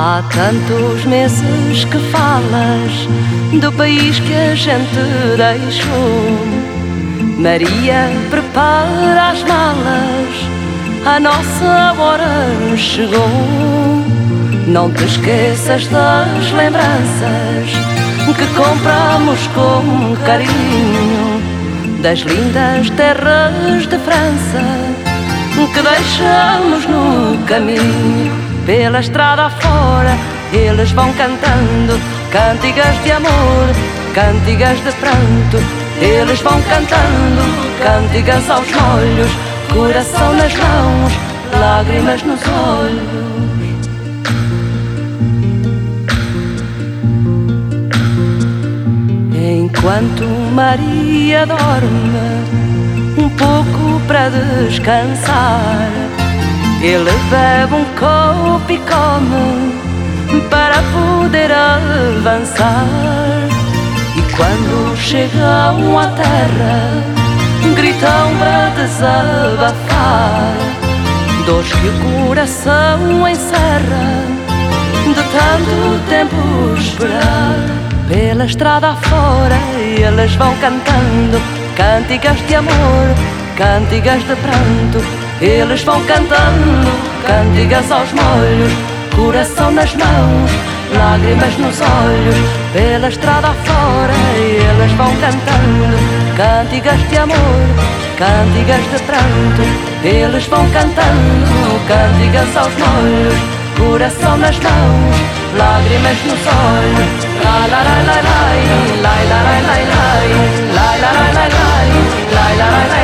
Há tantos meses que falas do país que a gente deixou. Maria, prepara as malas, a nossa hora chegou. Não te esqueças das lembranças que compramos com carinho, das lindas terras de França que deixamos no caminho. Pela estrada afora eles vão cantando cantigas de amor, cantigas de pranto. Eles vão cantando cantigas aos molhos, coração nas mãos, lágrimas nos olhos. Enquanto Maria dorme um pouco para descansar, ele bebe um copo e come para poder avançar. E quando chegam à terra, gritam para desabafar dores que o coração encerra de tanto tempo esperar. Pela estrada afora eles vão cantando cantigas de amor, cantigas de pranto. Eles vão cantando cantigas aos molhos, coração nas mãos, lágrimas nos olhos. Pela estrada afora eles vão cantando cantigas de amor, cantigas de pranto. Eles vão cantando cantigas aos molhos, coração nas mãos, lágrimas nos olhos. La la la la la, la la la la la, la la la la la, la la la la.